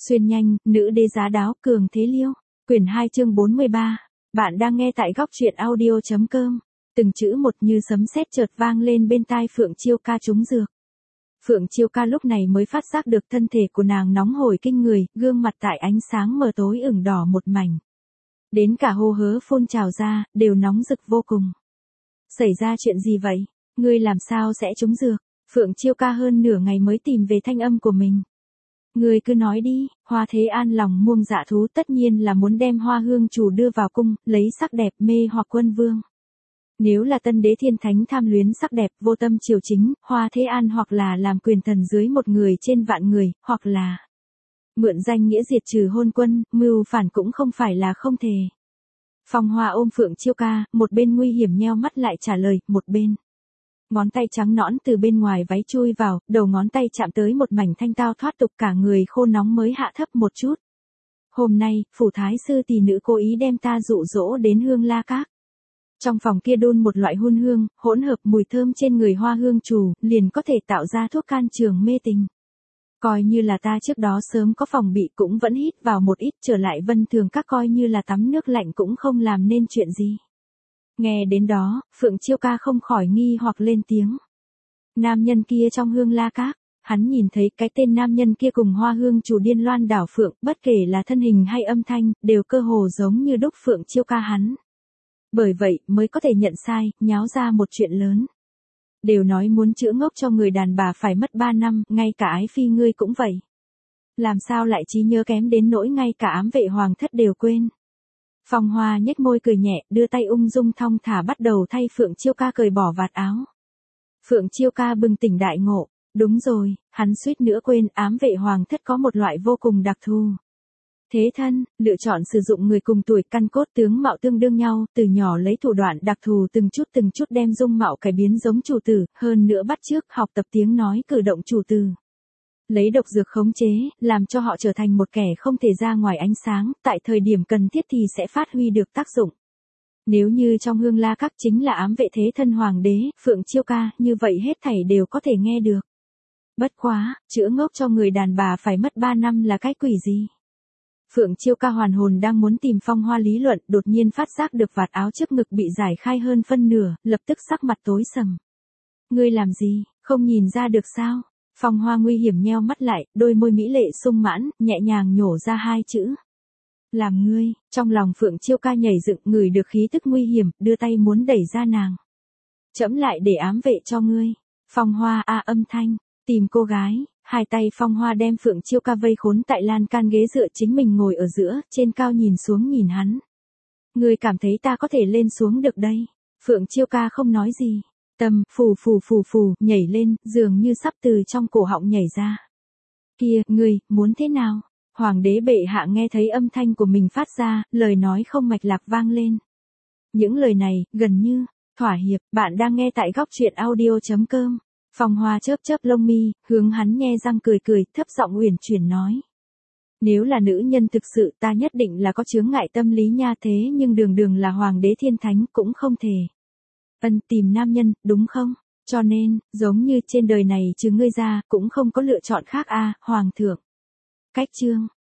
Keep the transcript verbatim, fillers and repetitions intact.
Xuyên nhanh, nữ đế giá đáo, cường thế liêu. Quyển hai chương bốn mươi ba. Bạn đang nghe tại góc truyện audio chấm com. Từng chữ một như sấm sét chợt vang lên bên tai Phượng Chiêu Ca trúng dược. Phượng Chiêu Ca lúc này mới phát giác được thân thể của nàng nóng hổi kinh người, gương mặt tại ánh sáng mờ tối ửng đỏ một mảnh. Đến cả hô hớ phun trào ra, đều nóng rực vô cùng. Xảy ra chuyện gì vậy? Ngươi làm sao sẽ trúng dược? Phượng Chiêu Ca hơn nửa ngày mới tìm về thanh âm của mình. Ngươi cứ nói đi, Hoa Thế An lòng muông dạ thú tất nhiên là muốn đem Hoa Hương chủ đưa vào cung, lấy sắc đẹp mê hoặc quân vương. Nếu là tân đế thiên thánh tham luyến sắc đẹp vô tâm triều chính, Hoa Thế An hoặc là làm quyền thần dưới một người trên vạn người, hoặc là mượn danh nghĩa diệt trừ hôn quân, mưu phản cũng không phải là không thể. Phong Hoa ôm Phượng Chiêu Ca, một bên nguy hiểm nheo mắt lại trả lời, một bên ngón tay trắng nõn từ bên ngoài váy chui vào, đầu ngón tay chạm tới một mảnh thanh tao thoát tục, cả người khô nóng mới hạ thấp một chút. Hôm nay, phủ thái sư tỷ nữ cố ý đem ta dụ dỗ đến Hương La Các. Trong phòng kia đun một loại hun hương, hỗn hợp mùi thơm trên người Hoa Hương chủ, liền có thể tạo ra thuốc can trường mê tình. Coi như là ta trước đó sớm có phòng bị cũng vẫn hít vào một ít, trở lại Vân Thường Các coi như là tắm nước lạnh cũng không làm nên chuyện gì. Nghe đến đó, Phượng Chiêu Ca không khỏi nghi hoặc lên tiếng. Nam nhân kia trong Hương La Các, hắn nhìn thấy cái tên nam nhân kia cùng Hoa Hương chủ điên loan đảo Phượng, bất kể là thân hình hay âm thanh, đều cơ hồ giống như đúc Phượng Chiêu Ca hắn. Bởi vậy, mới có thể nhận sai, nháo ra một chuyện lớn. Đều nói muốn chữa ngốc cho người đàn bà phải mất ba năm, ngay cả ái phi ngươi cũng vậy. Làm sao lại trí nhớ kém đến nỗi ngay cả ám vệ hoàng thất đều quên. Phong Hoa nhếch môi cười nhẹ, đưa tay ung dung thong thả bắt đầu thay Phượng Chiêu Ca cởi bỏ vạt áo. Phượng Chiêu Ca bừng tỉnh đại ngộ, đúng rồi, hắn suýt nữa quên, ám vệ hoàng thất có một loại vô cùng đặc thù. Thế thân, lựa chọn sử dụng người cùng tuổi căn cốt tướng mạo tương đương nhau, từ nhỏ lấy thủ đoạn đặc thù từng chút từng chút đem dung mạo cải biến giống chủ tử, hơn nữa bắt chước học tập tiếng nói cử động chủ tử. Lấy độc dược khống chế, làm cho họ trở thành một kẻ không thể ra ngoài ánh sáng, tại thời điểm cần thiết thì sẽ phát huy được tác dụng. Nếu như trong Hương La Các chính là ám vệ thế thân hoàng đế, Phượng Chiêu Ca, như vậy hết thảy đều có thể nghe được. Bất quá, chữa ngốc cho người đàn bà phải mất ba năm là cái quỷ gì? Phượng Chiêu Ca hoàn hồn đang muốn tìm Phong Hoa lý luận, đột nhiên phát giác được vạt áo trước ngực bị giải khai hơn phân nửa, lập tức sắc mặt tối sầm. Ngươi làm gì, không nhìn ra được sao? Phong Hoa nguy hiểm nheo mắt lại, đôi môi mỹ lệ sung mãn, nhẹ nhàng nhổ ra hai chữ. Làm ngươi, trong lòng Phượng Chiêu Ca nhảy dựng, ngửi được khí tức nguy hiểm, đưa tay muốn đẩy ra nàng. Trẫm lại để ám vệ cho ngươi. Phong Hoa a âm thanh, tìm cô gái, hai tay Phong Hoa đem Phượng Chiêu Ca vây khốn tại lan can ghế dựa, chính mình ngồi ở giữa, trên cao nhìn xuống nhìn hắn. Ngươi cảm thấy ta có thể lên xuống được đây? Phượng Chiêu Ca không nói gì. Tâm, phù phù phù phù, nhảy lên, dường như sắp từ trong cổ họng nhảy ra. Kia, ngươi, muốn thế nào? Hoàng đế bệ hạ nghe thấy âm thanh của mình phát ra, lời nói không mạch lạc vang lên. Những lời này, gần như, thỏa hiệp, bạn đang nghe tại góc truyện audio chấm com. Phong Hoa chớp chớp lông mi, hướng hắn nhe răng cười cười, thấp giọng uyển chuyển nói. Nếu là nữ nhân thực sự ta nhất định là có chướng ngại tâm lý nha, thế nhưng đường đường là hoàng đế thiên thánh cũng không thể. Ân tìm nam nhân, đúng không? Cho nên, giống như trên đời này trừ ngươi ra, cũng không có lựa chọn khác a, hoàng thượng. Cách chương.